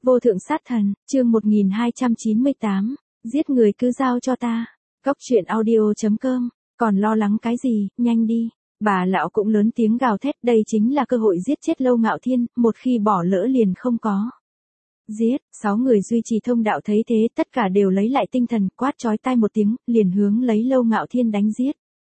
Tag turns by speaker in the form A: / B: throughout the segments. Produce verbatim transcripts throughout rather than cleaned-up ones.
A: Vô thượng sát thần, chương một nghìn hai trăm chín mươi tám, giết người cứ giao cho ta. Cốc truyện audio chấm com, còn lo lắng cái gì, nhanh đi. Bà lão cũng lớn tiếng gào thét, đây chính là cơ hội giết chết Lâu Ngạo Thiên, một khi bỏ lỡ liền không có. Giết, sáu người duy trì thông đạo thấy thế, tất cả đều lấy lại tinh thần, quát chói tai một tiếng, liền hướng lấy Lâu Ngạo Thiên đánh giết.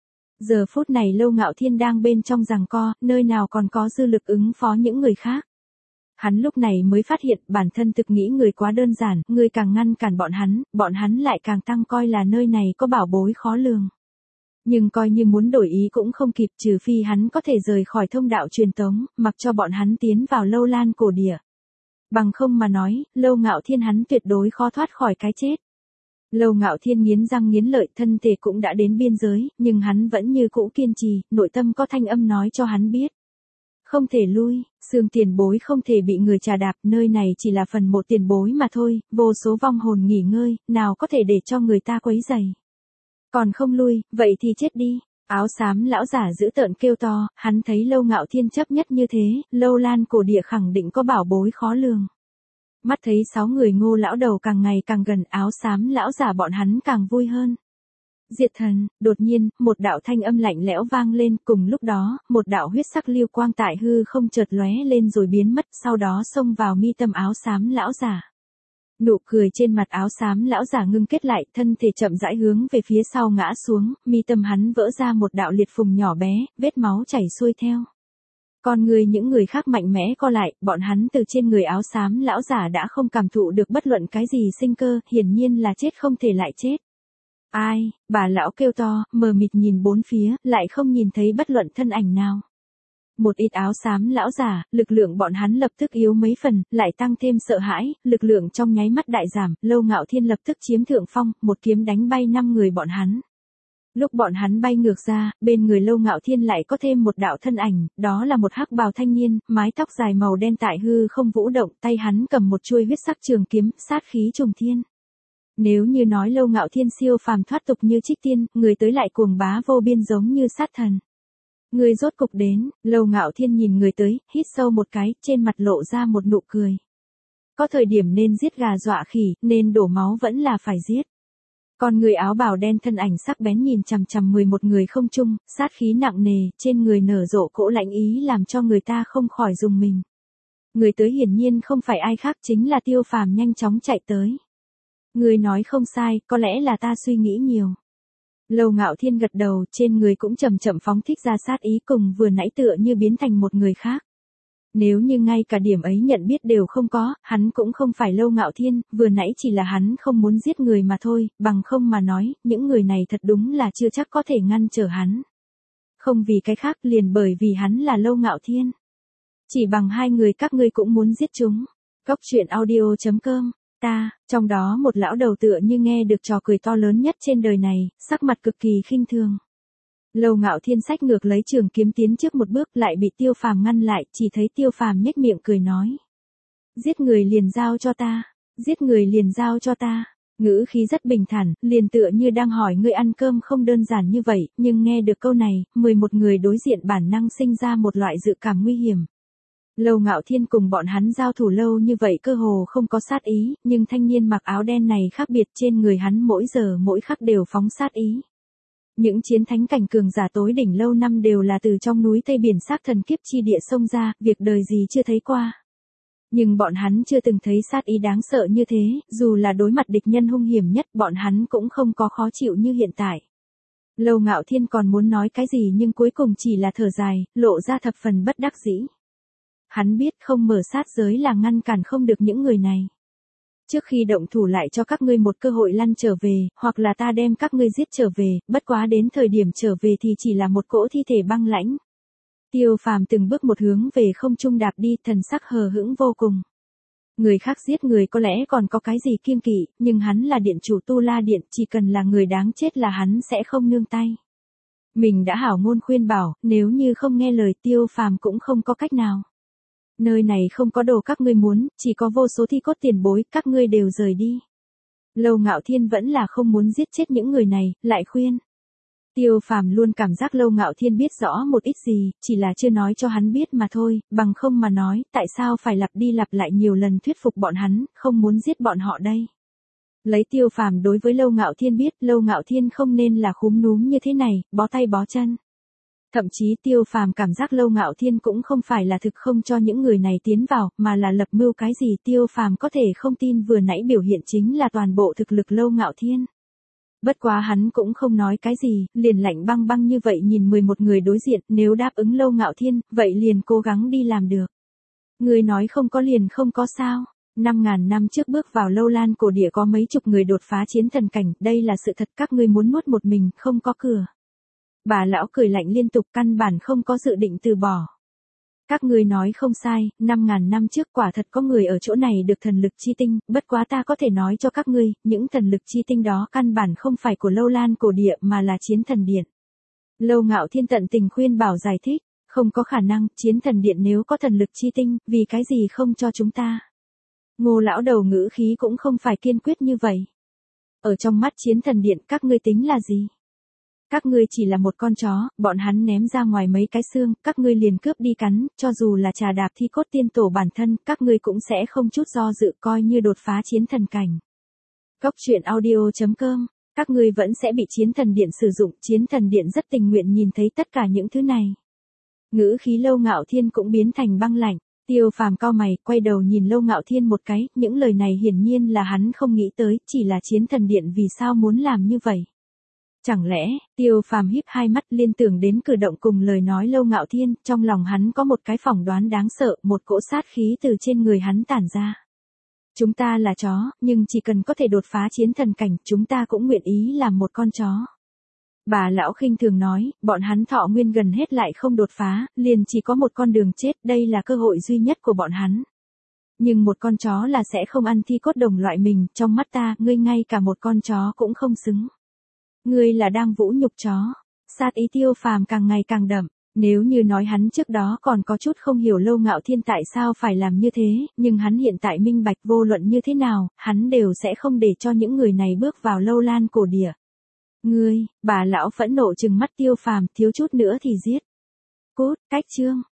A: Giờ phút này Lâu Ngạo Thiên đang bên trong giằng co, nơi nào còn có dư lực ứng phó những người khác. Hắn lúc này mới phát hiện bản thân thực nghĩ người quá đơn giản, người càng ngăn cản bọn hắn, bọn hắn lại càng tăng coi là nơi này có bảo bối khó lường. Nhưng coi như muốn đổi ý cũng không kịp, trừ phi hắn có thể rời khỏi thông đạo truyền tống, mặc cho bọn hắn tiến vào Lâu Lan cổ địa. Bằng không mà nói, Lâu Ngạo Thiên hắn tuyệt đối khó thoát khỏi cái chết. Lâu Ngạo Thiên nghiến răng nghiến lợi, thân thể cũng đã đến biên giới, nhưng hắn vẫn như cũ kiên trì, nội tâm có thanh âm nói cho hắn biết. Không thể lui, xương tiền bối không thể bị người trà đạp, nơi này chỉ là phần một tiền bối mà thôi, vô số vong hồn nghỉ ngơi, nào có thể để cho người ta quấy rầy. Còn không lui, vậy thì chết đi. Áo xám lão giả dữ tợn kêu to, hắn thấy Lâu Ngạo Thiên chấp nhất như thế, Lâu Lan cổ địa khẳng định có bảo bối khó lường. Mắt thấy sáu người Ngô lão đầu càng ngày càng gần, áo xám lão giả bọn hắn càng vui hơn. Diệt thần, đột nhiên, một đạo thanh âm lạnh lẽo vang lên, cùng lúc đó, một đạo huyết sắc lưu quang tại hư không chợt lóe lên rồi biến mất, sau đó xông vào mi tâm áo xám lão giả. Nụ cười trên mặt áo xám lão giả ngưng kết lại, thân thể chậm rãi hướng về phía sau ngã xuống, mi tâm hắn vỡ ra một đạo liệt phùng nhỏ bé, vết máu chảy xuôi theo. Còn người những người khác mạnh mẽ co lại, bọn hắn từ trên người áo xám lão giả đã không cảm thụ được bất luận cái gì sinh cơ, hiển nhiên là chết không thể lại chết. Ai, bà lão kêu to, mờ mịt nhìn bốn phía, lại không nhìn thấy bất luận thân ảnh nào. Một ít áo xám lão giả, lực lượng bọn hắn lập tức yếu mấy phần, lại tăng thêm sợ hãi, lực lượng trong nháy mắt đại giảm, Lâu Ngạo Thiên lập tức chiếm thượng phong, một kiếm đánh bay năm người bọn hắn. Lúc bọn hắn bay ngược ra, bên người Lâu Ngạo Thiên lại có thêm một đạo thân ảnh, đó là một hắc bào thanh niên, mái tóc dài màu đen tại hư không vũ động, tay hắn cầm một chuôi huyết sắc trường kiếm, sát khí trùng thiên. Nếu như nói Lâu Ngạo Thiên siêu phàm thoát tục như trích tiên, người tới lại cuồng bá vô biên giống như sát thần. Người rốt cục đến, Lâu Ngạo Thiên nhìn người tới, hít sâu một cái, trên mặt lộ ra một nụ cười. Có thời điểm nên giết gà dọa khỉ, nên đổ máu vẫn là phải giết. Còn người áo bào đen thân ảnh sắc bén nhìn chằm chằm mười một người không chung, sát khí nặng nề, trên người nở rộ cỗ lãnh ý làm cho người ta không khỏi rùng mình. Người tới hiển nhiên không phải ai khác, chính là Tiêu Phàm nhanh chóng chạy tới. Người nói không sai, có lẽ là ta suy nghĩ nhiều. Lâu Ngạo Thiên gật đầu, trên người cũng chậm chậm phóng thích ra sát ý, cùng vừa nãy tựa như biến thành một người khác. Nếu như ngay cả điểm ấy nhận biết đều không có, hắn cũng không phải Lâu Ngạo Thiên, vừa nãy chỉ là hắn không muốn giết người mà thôi, bằng không mà nói, những người này thật đúng là chưa chắc có thể ngăn trở hắn. Không vì cái khác, liền bởi vì hắn là Lâu Ngạo Thiên. Chỉ bằng hai người các ngươi cũng muốn giết chúng. Cốc truyện audio chấm com. Ta, trong đó một lão đầu tựa như nghe được trò cười to lớn nhất trên đời này, sắc mặt cực kỳ khinh thường. Lâu Ngạo Thiên xách ngược lấy trường kiếm tiến trước một bước, lại bị Tiêu Phàm ngăn lại, chỉ thấy Tiêu Phàm nhếch miệng cười nói. Giết người liền giao cho ta, giết người liền giao cho ta. Ngữ khí rất bình thản, liền tựa như đang hỏi người ăn cơm không đơn giản như vậy, nhưng nghe được câu này, mười một người đối diện bản năng sinh ra một loại dự cảm nguy hiểm. Lâu Ngạo Thiên cùng bọn hắn giao thủ lâu như vậy cơ hồ không có sát ý, nhưng thanh niên mặc áo đen này khác biệt, trên người hắn mỗi giờ mỗi khắc đều phóng sát ý. Những chiến thánh cảnh cường giả tối đỉnh lâu năm đều là từ trong núi Tây Biển xác thần kiếp chi địa xông ra, việc đời gì chưa thấy qua. Nhưng bọn hắn chưa từng thấy sát ý đáng sợ như thế, dù là đối mặt địch nhân hung hiểm nhất, bọn hắn cũng không có khó chịu như hiện tại. Lâu Ngạo Thiên còn muốn nói cái gì nhưng cuối cùng chỉ là thở dài, lộ ra thập phần bất đắc dĩ. Hắn biết không mở sát giới là ngăn cản không được những người này. Trước khi động thủ lại cho các ngươi một cơ hội lăn trở về, hoặc là ta đem các ngươi giết trở về, bất quá đến thời điểm trở về thì chỉ là một cỗ thi thể băng lãnh. Tiêu Phàm từng bước một hướng về không trung đạp đi, thần sắc hờ hững vô cùng. Người khác giết người có lẽ còn có cái gì kiêng kỵ, nhưng hắn là điện chủ Tu La Điện, chỉ cần là người đáng chết là hắn sẽ không nương tay. Mình đã hảo ngôn khuyên bảo, nếu như không nghe lời Tiêu Phàm cũng không có cách nào. Nơi này không có đồ các ngươi muốn, chỉ có vô số thi cốt tiền bối, các ngươi đều rời đi. Lâu Ngạo Thiên vẫn là không muốn giết chết những người này, lại khuyên. Tiêu Phàm luôn cảm giác Lâu Ngạo Thiên biết rõ một ít gì, chỉ là chưa nói cho hắn biết mà thôi, bằng không mà nói, tại sao phải lặp đi lặp lại nhiều lần thuyết phục bọn hắn, không muốn giết bọn họ đây. Lấy Tiêu Phàm đối với Lâu Ngạo Thiên biết, Lâu Ngạo Thiên không nên là khúm núm như thế này, bó tay bó chân. Thậm chí Tiêu Phàm cảm giác Lâu Ngạo Thiên cũng không phải là thực không cho những người này tiến vào, mà là lập mưu cái gì Tiêu Phàm có thể không tin vừa nãy biểu hiện chính là toàn bộ thực lực Lâu Ngạo Thiên. Bất quá hắn cũng không nói cái gì, liền lạnh băng băng như vậy nhìn mười một người đối diện, nếu đáp ứng Lâu Ngạo Thiên, vậy liền cố gắng đi làm được. Người nói không có liền không có sao. Năm ngàn năm trước bước vào Lâu Lan cổ địa có mấy chục người đột phá chiến thần cảnh, đây là sự thật các ngươi muốn nuốt một mình, không có cửa. Bà lão cười lạnh liên tục căn bản không có dự định từ bỏ. Các ngươi nói không sai, năm ngàn năm trước quả thật có người ở chỗ này được thần lực chi tinh, bất quá ta có thể nói cho các ngươi, những thần lực chi tinh đó căn bản không phải của Lâu Lan cổ địa mà là chiến thần điện. Lâu Ngạo Thiên tận tình khuyên bảo giải thích, không có khả năng, chiến thần điện nếu có thần lực chi tinh, vì cái gì không cho chúng ta. Ngô lão đầu ngữ khí cũng không phải kiên quyết như vậy. Ở trong mắt chiến thần điện các ngươi tính là gì? Các ngươi chỉ là một con chó, bọn hắn ném ra ngoài mấy cái xương, các ngươi liền cướp đi cắn, cho dù là trà đạp thi cốt tiên tổ bản thân, các ngươi cũng sẽ không chút do dự coi như đột phá chiến thần cảnh. Cốc truyện audio chấm com, các ngươi vẫn sẽ bị chiến thần điện sử dụng, chiến thần điện rất tình nguyện nhìn thấy tất cả những thứ này. Ngữ khí Lâu Ngạo Thiên cũng biến thành băng lạnh. Tiêu Phàm cau mày, quay đầu nhìn Lâu Ngạo Thiên một cái, những lời này hiển nhiên là hắn không nghĩ tới, chỉ là chiến thần điện vì sao muốn làm như vậy. Chẳng lẽ, Tiêu Phàm híp hai mắt liên tưởng đến cử động cùng lời nói Lâu Ngạo Thiên, trong lòng hắn có một cái phỏng đoán đáng sợ, một cỗ sát khí từ trên người hắn tản ra. Chúng ta là chó, nhưng chỉ cần có thể đột phá chiến thần cảnh, chúng ta cũng nguyện ý làm một con chó. Bà lão khinh thường nói, bọn hắn thọ nguyên gần hết lại không đột phá, liền chỉ có một con đường chết, đây là cơ hội duy nhất của bọn hắn. Nhưng một con chó là sẽ không ăn thi cốt đồng loại mình, trong mắt ta, ngươi ngay cả một con chó cũng không xứng. Ngươi là đang vũ nhục chó. Sát ý Tiêu Phàm càng ngày càng đậm, nếu như nói hắn trước đó còn có chút không hiểu Lâu Ngạo Thiên tại sao phải làm như thế, nhưng hắn hiện tại minh bạch vô luận như thế nào, hắn đều sẽ không để cho những người này bước vào Lâu Lan cổ địa. Ngươi, bà lão phẫn nộ trừng mắt Tiêu Phàm, thiếu chút nữa thì giết. Cút, cách chương.